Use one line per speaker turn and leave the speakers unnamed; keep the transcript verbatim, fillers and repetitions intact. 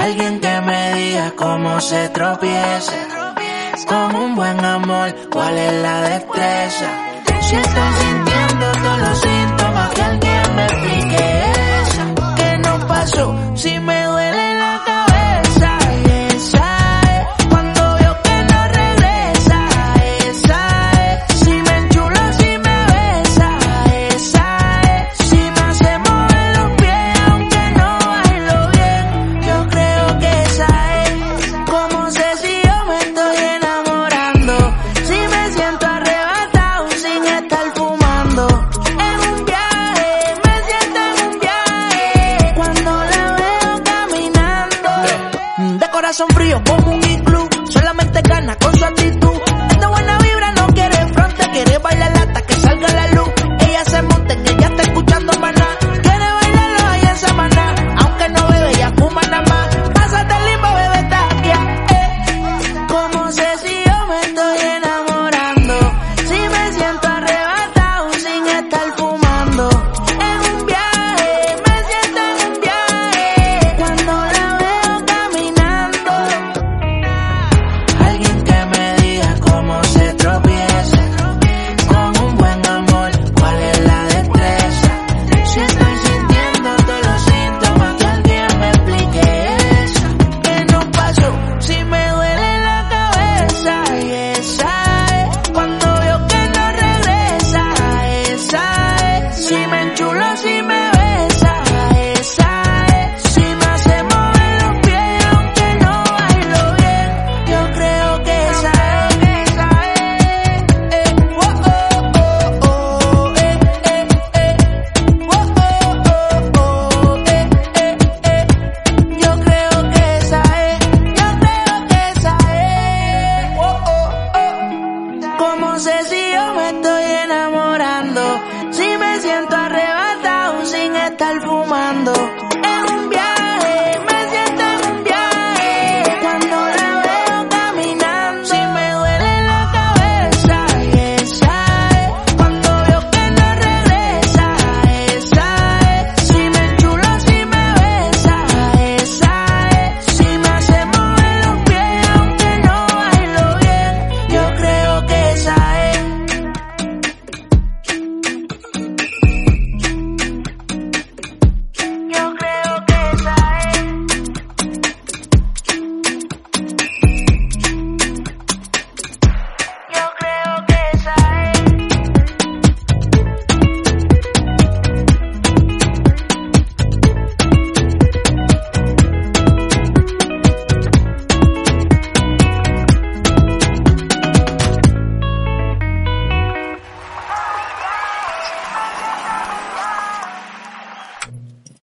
Alguien que me diga cómo se tropieza con un buen amor, cuál es la destreza. Si estoy sintiendo todos los síntomas, que alguien me explique eso. ¿Qué nos pasó? Si me duele la cabeza, esa es. Cuando veo que no regresa, esa es. Si me enchulo, si me besa, esa es. Si me hace mover los pies, aunque no bailo bien, yo creo que esa es. ¿Cómo sé si yo me estoy enamorando? Si me siento arrebatado sin estar fumando. En un viaje, me siento en un viaje cuando la veo caminando. De corazón frío como un iglú, solamente gana con su actitud. Esta buena vibra no quiere fronte, quiere bailar hasta que salga la luz. Ella se monta en ella, está escuchando maná. Quiere bailarlo ahí en Samaná, aunque no bebe, ella fuma nada más. Pásate el limbo, bebé, taquia, eh. ¿Cómo sé si yo me estoy enamorando? Si me siento arrebatado sin estar fumando. En un viaje, me siento en un viaje cuando la veo caminando. Alguien que me diga cómo se tropieza con un buen amor, cuál es la destreza. Si estoy sintiendo todos los síntomas, que alguien me explique eso. ¿Qué nos pasó? Si me duele la cabeza, y esa es. Cuando veo que no regresa, esa es. Si me enchulo, si me besa, esa es. Si me hace mover los pies, aunque no bailo bien, yo creo que esa es. Esa es. Eh, oh, oh, oh, oh, eh, eh, eh. Oh, oh, oh, oh, eh, eh, eh. Yo creo que esa es. Yo creo que esa es. Oh, oh, oh. ¿Cómo sé si yo me estoy enamorando? Si me siento arrebatado sin estar